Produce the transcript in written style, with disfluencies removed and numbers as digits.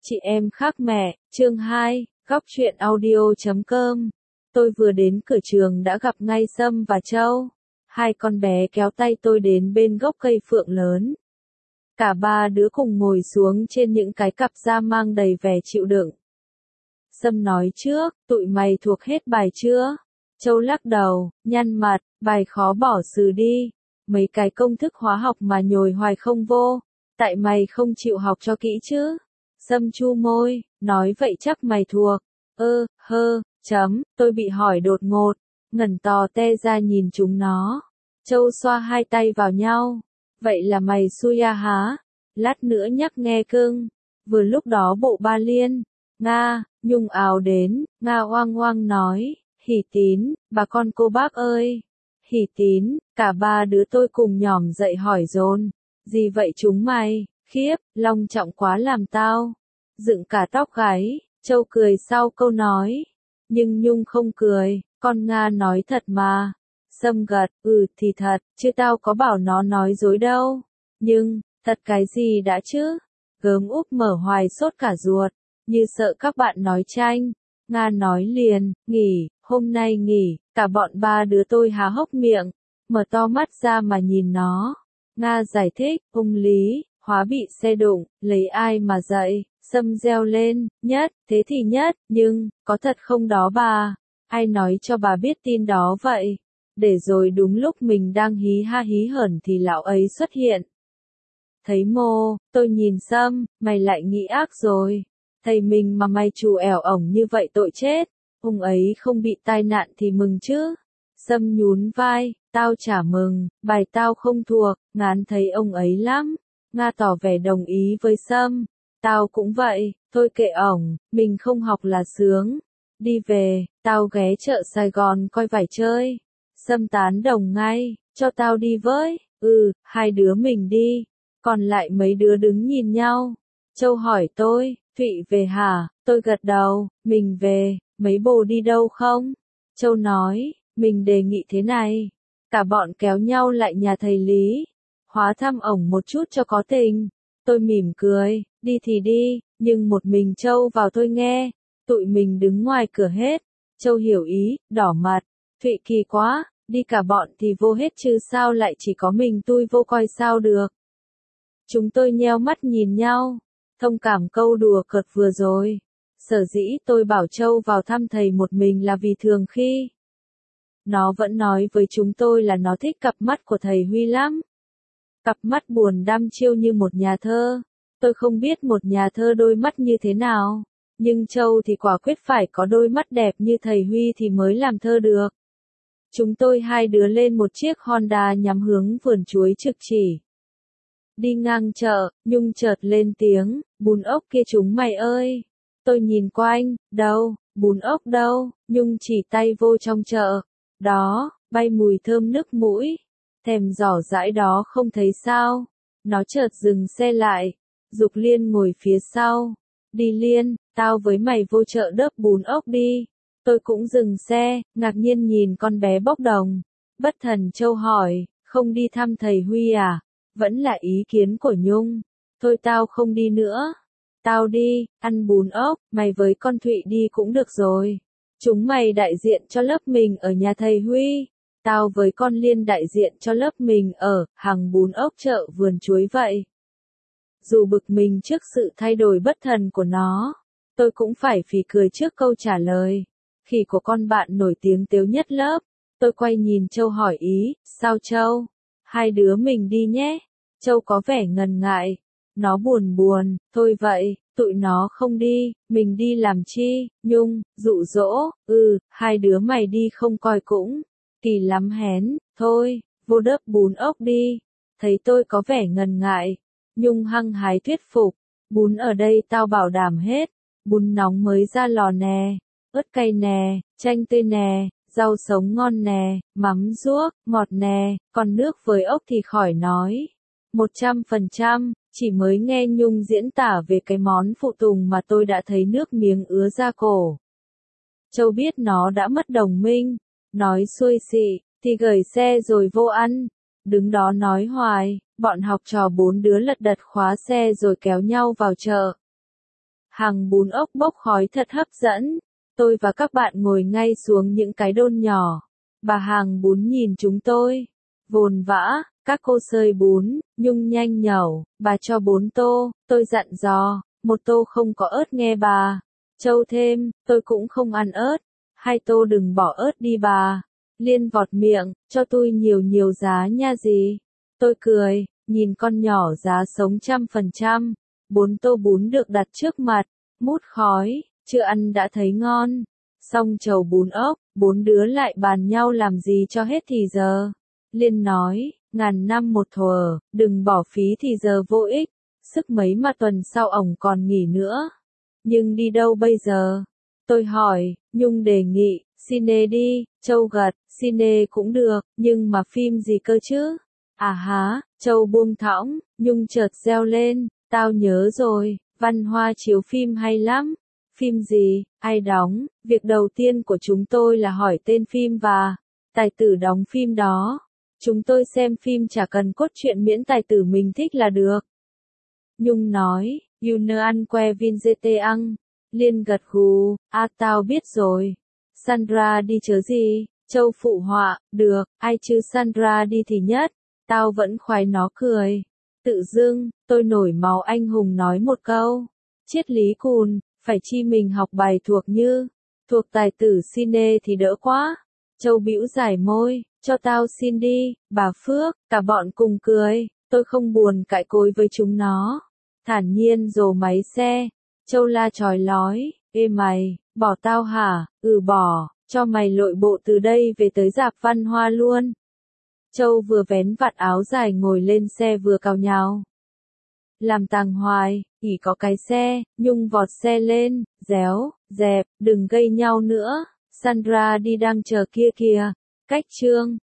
Chị em khác mẹ, chương 2, góc truyện audio.com. Tôi vừa đến cửa trường đã gặp ngay Sâm và Châu. Hai con bé kéo tay tôi đến bên gốc cây phượng lớn. Cả ba đứa cùng ngồi xuống trên những cái cặp da mang đầy vẻ chịu đựng. Sâm nói trước, tụi mày thuộc hết bài chưa? Châu lắc đầu, nhăn mặt, bài khó bỏ xử đi. Mấy cái công thức hóa học mà nhồi hoài không vô. Tại mày không chịu học cho kỹ chứ? Sâm chu môi, nói vậy chắc mày thuộc. Tôi bị hỏi đột ngột, ngẩn tò te ra nhìn chúng nó. Châu xoa hai tay vào nhau. Vậy là mày xui à hả? Lát nữa nhắc nghe cưng. Vừa lúc đó bộ ba Liên, Nga, Nhung ào đến, Nga oang oang nói, Hỉ Tín, bà con cô bác ơi. Hỉ Tín, cả ba đứa tôi cùng nhỏm dậy hỏi dồn. Gì vậy chúng mày? Khiếp, long trọng quá làm tao dựng cả tóc gáy. Châu cười sau câu nói, nhưng Nhung không cười. Con Nga nói thật mà. Sâm gật, thì thật, chứ tao có bảo nó nói dối đâu. Nhưng, thật cái gì đã chứ? Gớm úp mở hoài sốt cả ruột, như sợ các bạn nói tranh. Nga nói liền, nghỉ, hôm nay nghỉ. Cả bọn ba đứa tôi há hốc miệng, mở to mắt ra mà nhìn nó. Nga giải thích, ông Lý, hóa bị xe đụng, lấy ai mà dạy. Sâm reo lên, Nhất, thế thì Nhất, nhưng, có thật không đó bà? Ai nói cho bà biết tin đó vậy? Để rồi đúng lúc mình đang hí ha hí hởn thì lão ấy xuất hiện. Thấy Mô, tôi nhìn Sâm, mày lại nghĩ ác rồi. Thầy mình mà mày trù ẻo ổng như vậy tội chết. Ông ấy không bị tai nạn thì mừng chứ. Sâm nhún vai, tao chả mừng, bài tao không thuộc, ngán thấy ông ấy lắm. Nga tỏ vẻ đồng ý với Sâm. Tao cũng vậy, thôi kệ ổng, mình không học là sướng. Đi về, tao ghé chợ Sài Gòn coi vải chơi. Sâm tán đồng ngay, cho tao đi với. Hai đứa mình đi. Còn lại mấy đứa đứng nhìn nhau. Châu hỏi tôi, Thụy về hả? Tôi gật đầu, mình về, mấy bồ đi đâu không? Châu nói, mình đề nghị thế này. Cả bọn kéo nhau lại nhà thầy Lý. Hóa thăm ổng một chút cho có tình. Tôi mỉm cười, đi thì đi, nhưng một mình Châu vào tôi nghe. Tụi mình đứng ngoài cửa hết. Châu hiểu ý, đỏ mặt. Thụy kỳ quá, đi cả bọn thì vô hết chứ sao lại chỉ có mình tôi vô coi sao được. Chúng tôi nheo mắt nhìn nhau. Thông cảm câu đùa cợt vừa rồi. Sở dĩ tôi bảo Châu vào thăm thầy một mình là vì thường khi nó vẫn nói với chúng tôi là nó thích cặp mắt của thầy Huy lắm. Cặp mắt buồn đăm chiêu như một nhà thơ. Tôi không biết một nhà thơ đôi mắt như thế nào. Nhưng Châu thì quả quyết phải có đôi mắt đẹp như thầy Huy thì mới làm thơ được. Chúng tôi hai đứa lên một chiếc Honda nhắm hướng vườn chuối Trực Chỉ. Đi ngang chợ, Nhung chợt lên tiếng, bún ốc kia chúng mày ơi. Tôi nhìn quanh, đâu, bún ốc đâu, Nhung chỉ tay vô trong chợ. Đó, bay mùi thơm nức mũi. Thèm giỏ dãi đó không thấy sao. Nó chợt dừng xe lại. Dục Liên ngồi phía sau. Đi Liên, tao với mày vô chợ đớp bún ốc đi. Tôi cũng dừng xe, ngạc nhiên nhìn con bé bốc đồng. Bất thần Châu hỏi, không đi thăm thầy Huy à? Vẫn là ý kiến của Nhung. Thôi tao không đi nữa. Tao đi, ăn bún ốc, mày với con Thụy đi cũng được rồi. Chúng mày đại diện cho lớp mình ở nhà thầy Huy. Tao với con Liên đại diện cho lớp mình ở hàng bún ốc chợ vườn chuối vậy. Dù bực mình trước sự thay đổi bất thần của nó, tôi cũng phải phì cười trước câu trả lời. Khỉ của con bạn nổi tiếng tếu nhất lớp. Tôi quay nhìn Châu hỏi ý, sao Châu? Hai đứa mình đi nhé. Châu có vẻ ngần ngại. Nó buồn buồn, thôi vậy, tụi nó không đi, mình đi làm chi? Nhung, dụ dỗ, hai đứa mày đi không coi cũng kỳ lắm hén, thôi, vô đớp bún ốc đi. Thấy tôi có vẻ ngần ngại, Nhung hăng hái thuyết phục, bún ở đây tao bảo đảm hết, bún nóng mới ra lò nè, ớt cay nè, chanh tươi nè, rau sống ngon nè, mắm ruốc, ngọt nè, còn nước với ốc thì khỏi nói. 100%, chỉ mới nghe Nhung diễn tả về cái món phụ tùng mà tôi đã thấy nước miếng ứa ra cổ. Châu biết nó đã mất đồng minh, nói xuôi xị, thì gửi xe rồi vô ăn. Đứng đó nói hoài, bọn học trò 4 đứa lật đật khóa xe rồi kéo nhau vào chợ. Hàng bún ốc bốc khói thật hấp dẫn. Tôi và các bạn ngồi ngay xuống những cái đôn nhỏ. Bà hàng bún nhìn chúng tôi. Vồn vã, các cô xơi bún, Nhung nhanh nhẩu, bà cho 4 tô, tôi dặn dò, 1 tô không có ớt nghe bà. Châu thêm, tôi cũng không ăn ớt. 2 tô đừng bỏ ớt đi bà. Liên vọt miệng, cho tôi nhiều nhiều giá nha gì. Tôi cười, nhìn con nhỏ giá sống 100%. 4 tô bún được đặt trước mặt, mút khói, chưa ăn đã thấy ngon. Xong chầu bún ốc, 4 đứa lại bàn nhau làm gì cho hết thì giờ. Liên nói, ngàn năm một thuở, đừng bỏ phí thì giờ vô ích. Sức mấy mà tuần sau ổng còn nghỉ nữa. Nhưng đi đâu bây giờ? Tôi hỏi, Nhung đề nghị, cine đi, Châu gật, cine cũng được, nhưng mà phim gì cơ chứ? À há, Châu buông thõng, Nhung chợt reo lên, tao nhớ rồi, Văn Hoa chiếu phim hay lắm. Phim gì, ai đóng? Việc đầu tiên của chúng tôi là hỏi tên phim và tài tử đóng phim đó. Chúng tôi xem phim chả cần cốt truyện miễn tài tử mình thích là được. Nhung nói, you ăn que vin GT ăn. Liên gật gù, tao biết rồi. Sandra đi chớ gì? Châu phụ họa, được, ai chứ Sandra đi thì nhất. Tao vẫn khoái nó cười. Tự dưng, tôi nổi máu anh hùng nói một câu. Triết lý cùn, phải chi mình học bài thuộc như. Thuộc tài tử cine thì đỡ quá. Châu bĩu giải môi, cho tao xin đi, bà Phước, cả bọn cùng cười. Tôi không buồn cãi cối với chúng nó. Thản nhiên rồ máy xe. Châu la chói lói, ê mày, bỏ tao hả? Ừ bỏ, cho mày lội bộ từ đây về tới rạp Văn Hoa luôn. Châu vừa vén vạt áo dài ngồi lên xe vừa cào nhào. Làm tàng hoài, ỉ có cái xe, Nhung vọt xe lên, réo, dẹp, đừng gây nhau nữa. Sandra đi đang chờ kia kìa. Cách Trương.